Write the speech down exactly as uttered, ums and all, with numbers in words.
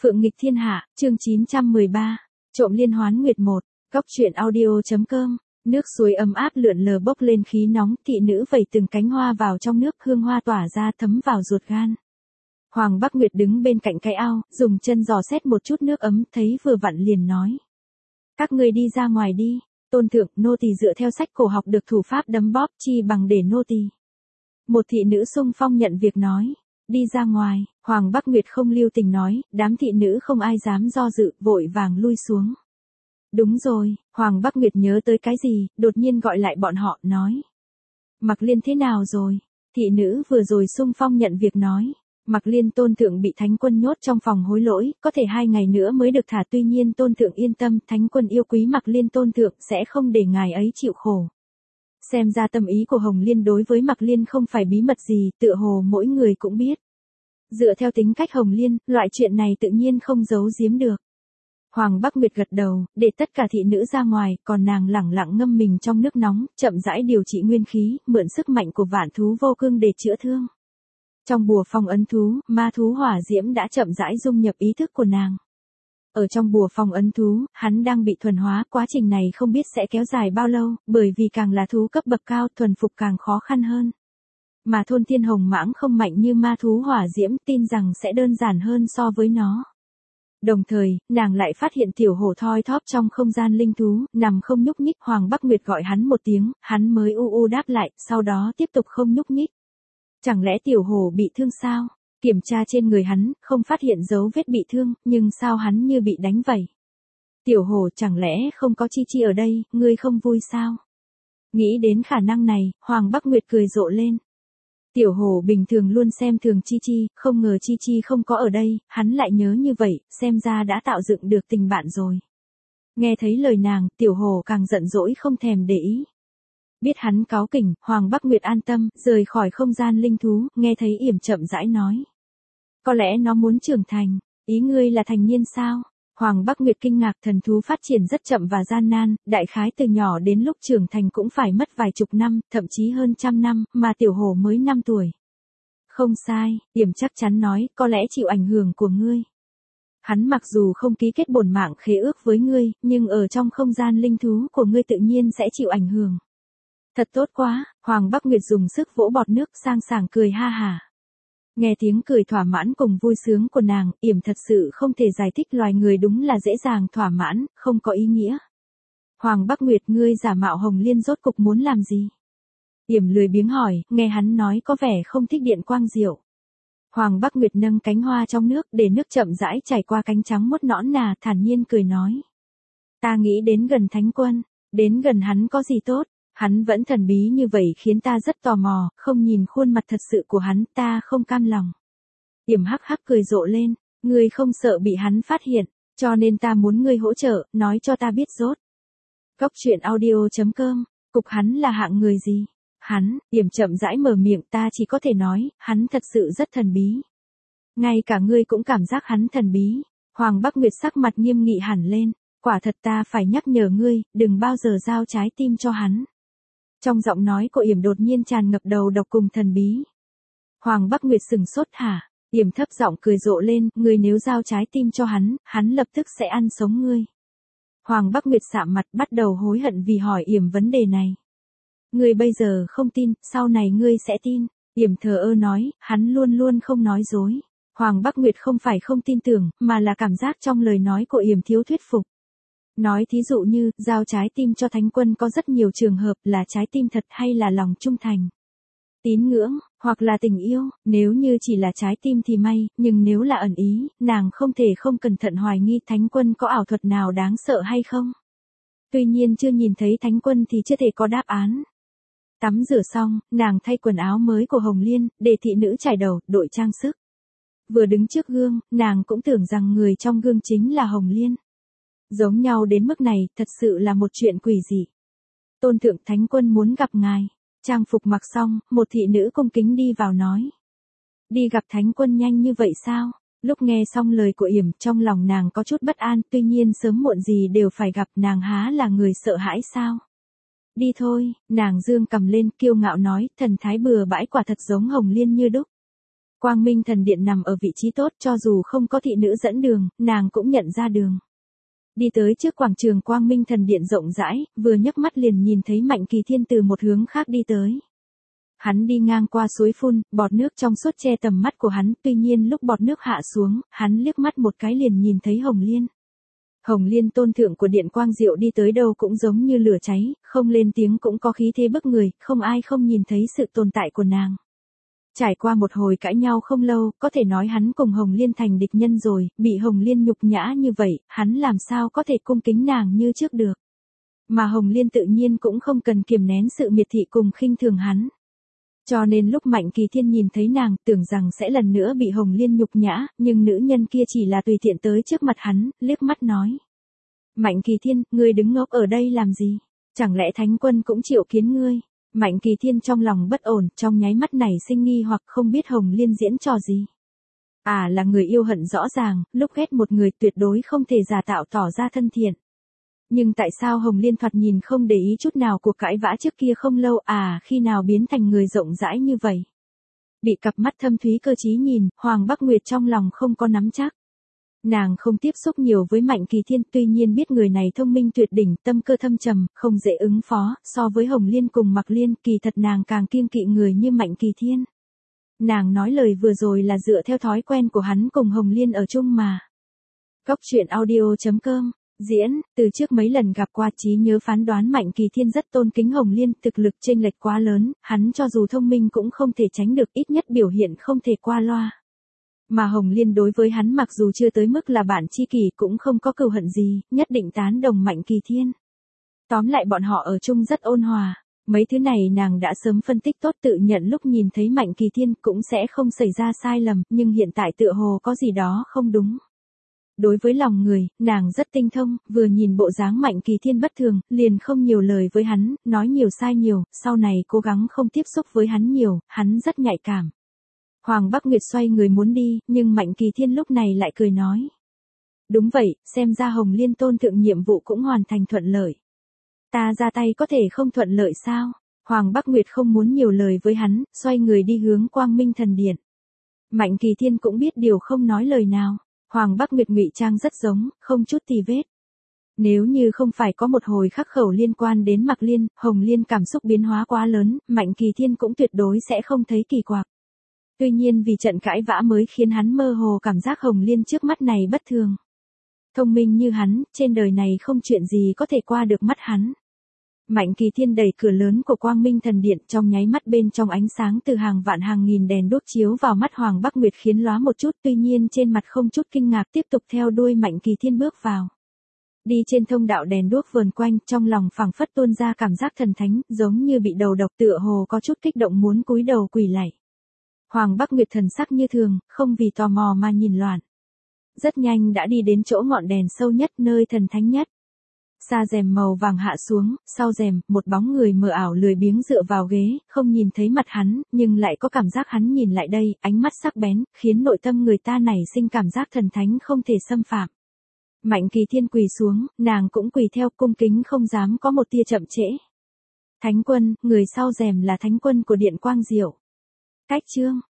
Phượng nghịch thiên hạ, chương chín trăm mười ba, trộm liên hoán nguyệt một, góc truyện audio.com. Nước suối ấm áp lượn lờ bốc lên khí nóng, thị nữ vẩy từng cánh hoa vào trong nước, hương hoa tỏa ra thấm vào ruột gan. Hoàng Bắc Nguyệt đứng bên cạnh cái ao, dùng chân dò xét một chút nước ấm, thấy vừa vặn liền nói: các ngươi đi ra ngoài đi, tôn thượng, nô tỳ dựa theo sách cổ học được thủ pháp đấm bóp, chi bằng để nô tỳ. Một thị nữ xung phong nhận việc nói: đi ra ngoài. Hoàng Bắc Nguyệt không lưu tình nói, đám thị nữ không ai dám do dự, vội vàng lui xuống. Đúng rồi, Hoàng Bắc Nguyệt nhớ tới cái gì, đột nhiên gọi lại bọn họ, nói: Mặc Liên thế nào rồi? Thị nữ vừa rồi xung phong nhận việc nói: Mặc Liên tôn thượng bị thánh quân nhốt trong phòng hối lỗi, có thể hai ngày nữa mới được thả, tuy nhiên tôn thượng yên tâm, thánh quân yêu quý Mặc Liên tôn thượng, sẽ không để ngài ấy chịu khổ. Xem ra tâm ý của Hồng Liên đối với Mặc Liên không phải bí mật gì, tựa hồ mỗi người cũng biết. Dựa theo tính cách Hồng Liên, loại chuyện này tự nhiên không giấu giếm được. Hoàng Bắc Nguyệt gật đầu, để tất cả thị nữ ra ngoài, còn nàng lẳng lặng ngâm mình trong nước nóng, chậm rãi điều trị nguyên khí, mượn sức mạnh của vạn thú vô cương để chữa thương. Trong bùa phong ấn thú, ma thú hỏa diễm đã chậm rãi dung nhập ý thức của nàng. Ở trong bùa phong ấn thú, hắn đang bị thuần hóa, quá trình này không biết sẽ kéo dài bao lâu, bởi vì càng là thú cấp bậc cao, thuần phục càng khó khăn hơn. Mà thôn thiên hồng mãng không mạnh như ma thú hỏa diễm, tin rằng sẽ đơn giản hơn so với nó. Đồng thời, nàng lại phát hiện tiểu hổ thoi thóp trong không gian linh thú, nằm không nhúc nhích. Hoàng Bắc Nguyệt gọi hắn một tiếng, hắn mới u u đáp lại, sau đó tiếp tục không nhúc nhích. Chẳng lẽ tiểu hổ bị thương sao? Kiểm tra trên người hắn, không phát hiện dấu vết bị thương, nhưng sao hắn như bị đánh vậy? Tiểu hổ, chẳng lẽ không có Chi Chi ở đây, ngươi không vui sao? Nghĩ đến khả năng này, Hoàng Bắc Nguyệt cười rộ lên. Tiểu hổ bình thường luôn xem thường Chi Chi, không ngờ Chi Chi không có ở đây, hắn lại nhớ như vậy, xem ra đã tạo dựng được tình bạn rồi. Nghe thấy lời nàng, tiểu hổ càng giận dỗi không thèm để ý. Biết hắn cáu kỉnh, Hoàng Bắc Nguyệt an tâm, rời khỏi không gian linh thú, nghe thấy Yểm chậm rãi nói: có lẽ nó muốn trưởng thành, ý ngươi là thành niên sao? Hoàng Bắc Nguyệt kinh ngạc, thần thú phát triển rất chậm và gian nan, đại khái từ nhỏ đến lúc trưởng thành cũng phải mất vài chục năm, thậm chí hơn trăm năm, mà tiểu hổ mới năm tuổi. Không sai, Yểm chắc chắn nói, có lẽ chịu ảnh hưởng của ngươi. Hắn mặc dù không ký kết bổn mạng khế ước với ngươi, nhưng ở trong không gian linh thú của ngươi tự nhiên sẽ chịu ảnh hưởng. Thật tốt quá, Hoàng Bắc Nguyệt dùng sức vỗ bọt nước, sang sảng cười ha hả. Nghe tiếng cười thỏa mãn cùng vui sướng của nàng, Yểm thật sự không thể giải thích, loài người đúng là dễ dàng thỏa mãn, không có ý nghĩa. Hoàng Bắc Nguyệt, ngươi giả mạo Hồng Liên rốt cục muốn làm gì? Yểm lười biếng hỏi, nghe hắn nói có vẻ không thích điện quang diệu. Hoàng Bắc Nguyệt nâng cánh hoa trong nước, để nước chậm rãi chảy qua cánh trắng muốt nõn nà, thản nhiên cười nói: ta nghĩ đến gần thánh quân, đến gần hắn có gì tốt? Hắn vẫn thần bí như vậy khiến ta rất tò mò, không nhìn khuôn mặt thật sự của hắn, ta không cam lòng. Yểm hắc hắc cười rộ lên, ngươi không sợ bị hắn phát hiện, cho nên ta muốn ngươi hỗ trợ, nói cho ta biết rốt. Góc truyện audio.com, cục hắn là hạng người gì? Hắn, Yểm chậm rãi mở miệng, ta chỉ có thể nói, hắn thật sự rất thần bí. Ngay cả ngươi cũng cảm giác hắn thần bí. Hoàng Bắc Nguyệt sắc mặt nghiêm nghị hẳn lên, quả thật ta phải nhắc nhở ngươi, đừng bao giờ giao trái tim cho hắn. Trong giọng nói của Yểm đột nhiên tràn ngập đầu độc cùng thần bí. Hoàng Bắc Nguyệt sừng sốt hả? Yểm thấp giọng cười rộ lên, ngươi nếu giao trái tim cho hắn, hắn lập tức sẽ ăn sống ngươi. Hoàng Bắc Nguyệt sạm mặt, bắt đầu hối hận vì hỏi Yểm vấn đề này. Ngươi bây giờ không tin, sau này ngươi sẽ tin. Yểm thờ ơ nói, hắn luôn luôn không nói dối. Hoàng Bắc Nguyệt không phải không tin tưởng, mà là cảm giác trong lời nói của Yểm thiếu thuyết phục. Nói thí dụ như, giao trái tim cho thánh quân có rất nhiều trường hợp, là trái tim thật hay là lòng trung thành, tín ngưỡng, hoặc là tình yêu. Nếu như chỉ là trái tim thì may, nhưng nếu là ẩn ý, nàng không thể không cẩn thận hoài nghi thánh quân có ảo thuật nào đáng sợ hay không. Tuy nhiên chưa nhìn thấy thánh quân thì chưa thể có đáp án. Tắm rửa xong, nàng thay quần áo mới của Hồng Liên, để thị nữ trải đầu, đội trang sức. Vừa đứng trước gương, nàng cũng tưởng rằng người trong gương chính là Hồng Liên. Giống nhau đến mức này, thật sự là một chuyện quỷ dị. Tôn thượng, thánh quân muốn gặp ngài. Trang phục mặc xong, một thị nữ cung kính đi vào nói: đi gặp thánh quân nhanh như vậy sao? Lúc nghe xong lời của Yểm, trong lòng nàng có chút bất an, tuy nhiên sớm muộn gì đều phải gặp, nàng há là người sợ hãi sao? Đi thôi, nàng dương cầm lên, kiêu ngạo nói, thần thái bừa bãi quả thật giống Hồng Liên như đúc. Quang Minh Thần Điện nằm ở vị trí tốt, cho dù không có thị nữ dẫn đường, nàng cũng nhận ra đường. Đi tới trước quảng trường Quang Minh Thần Điện rộng rãi, vừa nhấc mắt liền nhìn thấy Mạnh Kỳ Thiên từ một hướng khác đi tới. Hắn đi ngang qua suối phun, bọt nước trong suốt che tầm mắt của hắn, tuy nhiên lúc bọt nước hạ xuống, hắn liếc mắt một cái liền nhìn thấy Hồng Liên. Hồng Liên tôn thượng của Điện Quang Diệu đi tới đâu cũng giống như lửa cháy, không lên tiếng cũng có khí thế bức người, không ai không nhìn thấy sự tồn tại của nàng. Trải qua một hồi cãi nhau không lâu, có thể nói hắn cùng Hồng Liên thành địch nhân rồi, bị Hồng Liên nhục nhã như vậy, hắn làm sao có thể cung kính nàng như trước được. Mà Hồng Liên tự nhiên cũng không cần kiềm nén sự miệt thị cùng khinh thường hắn. Cho nên lúc Mạnh Kỳ Thiên nhìn thấy nàng, tưởng rằng sẽ lần nữa bị Hồng Liên nhục nhã, nhưng nữ nhân kia chỉ là tùy tiện tới trước mặt hắn, liếc mắt nói. Mạnh Kỳ Thiên, ngươi đứng ngốc ở đây làm gì? Chẳng lẽ Thánh Quân cũng chịu kiến ngươi? Mạnh Kỳ Thiên trong lòng bất ổn, trong nháy mắt này sinh nghi hoặc không biết Hồng Liên diễn trò gì. À là người yêu hận rõ ràng, lúc ghét một người tuyệt đối không thể giả tạo tỏ ra thân thiện. Nhưng tại sao Hồng Liên thoạt nhìn không để ý chút nào cuộc cãi vã trước kia không lâu, à khi nào biến thành người rộng rãi như vậy? Bị cặp mắt thâm thúy cơ trí nhìn, Hoàng Bắc Nguyệt trong lòng không có nắm chắc. Nàng không tiếp xúc nhiều với Mạnh Kỳ Thiên, tuy nhiên biết người này thông minh tuyệt đỉnh, tâm cơ thâm trầm, không dễ ứng phó, so với Hồng Liên cùng Mạc Liên, kỳ thật nàng càng kiêng kỵ người như Mạnh Kỳ Thiên. Nàng nói lời vừa rồi là dựa theo thói quen của hắn cùng Hồng Liên ở chung mà. Cốc truyện audio chấm com diễn, từ trước mấy lần gặp qua trí nhớ phán đoán Mạnh Kỳ Thiên rất tôn kính Hồng Liên, thực lực chênh lệch quá lớn, hắn cho dù thông minh cũng không thể tránh được, ít nhất biểu hiện không thể qua loa. Mà Hồng Liên đối với hắn mặc dù chưa tới mức là bạn tri kỷ cũng không có cừu hận gì, nhất định tán đồng Mạnh Kỳ Thiên. Tóm lại bọn họ ở chung rất ôn hòa, mấy thứ này nàng đã sớm phân tích tốt, tự nhận lúc nhìn thấy Mạnh Kỳ Thiên cũng sẽ không xảy ra sai lầm, nhưng hiện tại tựa hồ có gì đó không đúng. Đối với lòng người, nàng rất tinh thông, vừa nhìn bộ dáng Mạnh Kỳ Thiên bất thường, liền không nhiều lời với hắn, nói nhiều sai nhiều, sau này cố gắng không tiếp xúc với hắn nhiều, hắn rất nhạy cảm. Hoàng Bắc Nguyệt xoay người muốn đi, nhưng Mạnh Kỳ Thiên lúc này lại cười nói. Đúng vậy, xem ra Hồng Liên tôn thượng nhiệm vụ cũng hoàn thành thuận lợi. Ta ra tay có thể không thuận lợi sao? Hoàng Bắc Nguyệt không muốn nhiều lời với hắn, xoay người đi hướng Quang Minh Thần Điện. Mạnh Kỳ Thiên cũng biết điều không nói lời nào. Hoàng Bắc Nguyệt ngụy trang rất giống, không chút tì vết. Nếu như không phải có một hồi khắc khẩu liên quan đến Mạc Liên, Hồng Liên cảm xúc biến hóa quá lớn, Mạnh Kỳ Thiên cũng tuyệt đối sẽ không thấy kỳ quặc. Tuy nhiên vì trận cãi vã mới khiến hắn mơ hồ cảm giác Hồng Liên trước mắt này bất thường. Thông minh như hắn, trên đời này không chuyện gì có thể qua được mắt hắn. Mạnh Kỳ Thiên đẩy cửa lớn của Quang Minh Thần Điện, trong nháy mắt bên trong ánh sáng từ hàng vạn hàng nghìn đèn đuốc chiếu vào mắt Hoàng Bắc Nguyệt khiến lóa một chút, tuy nhiên trên mặt không chút kinh ngạc, tiếp tục theo đuôi Mạnh Kỳ Thiên bước vào. Đi trên thông đạo đèn đuốc vờn quanh, trong lòng phảng phất tuôn ra cảm giác thần thánh, giống như bị đầu độc, tựa hồ có chút kích động muốn cúi đầu quỳ lạy. Hoàng Bắc Nguyệt thần sắc như thường, không vì tò mò mà nhìn loạn. Rất nhanh đã đi đến chỗ ngọn đèn sâu nhất, nơi thần thánh nhất. Sa rèm màu vàng hạ xuống, sau rèm, một bóng người mờ ảo lười biếng dựa vào ghế, không nhìn thấy mặt hắn, nhưng lại có cảm giác hắn nhìn lại đây, ánh mắt sắc bén, khiến nội tâm người ta nảy sinh cảm giác thần thánh không thể xâm phạm. Mạnh Kỳ Thiên quỳ xuống, nàng cũng quỳ theo, cung kính không dám có một tia chậm trễ. Thánh Quân, người sau rèm là Thánh Quân của Điện Quang Diệu. Cách chương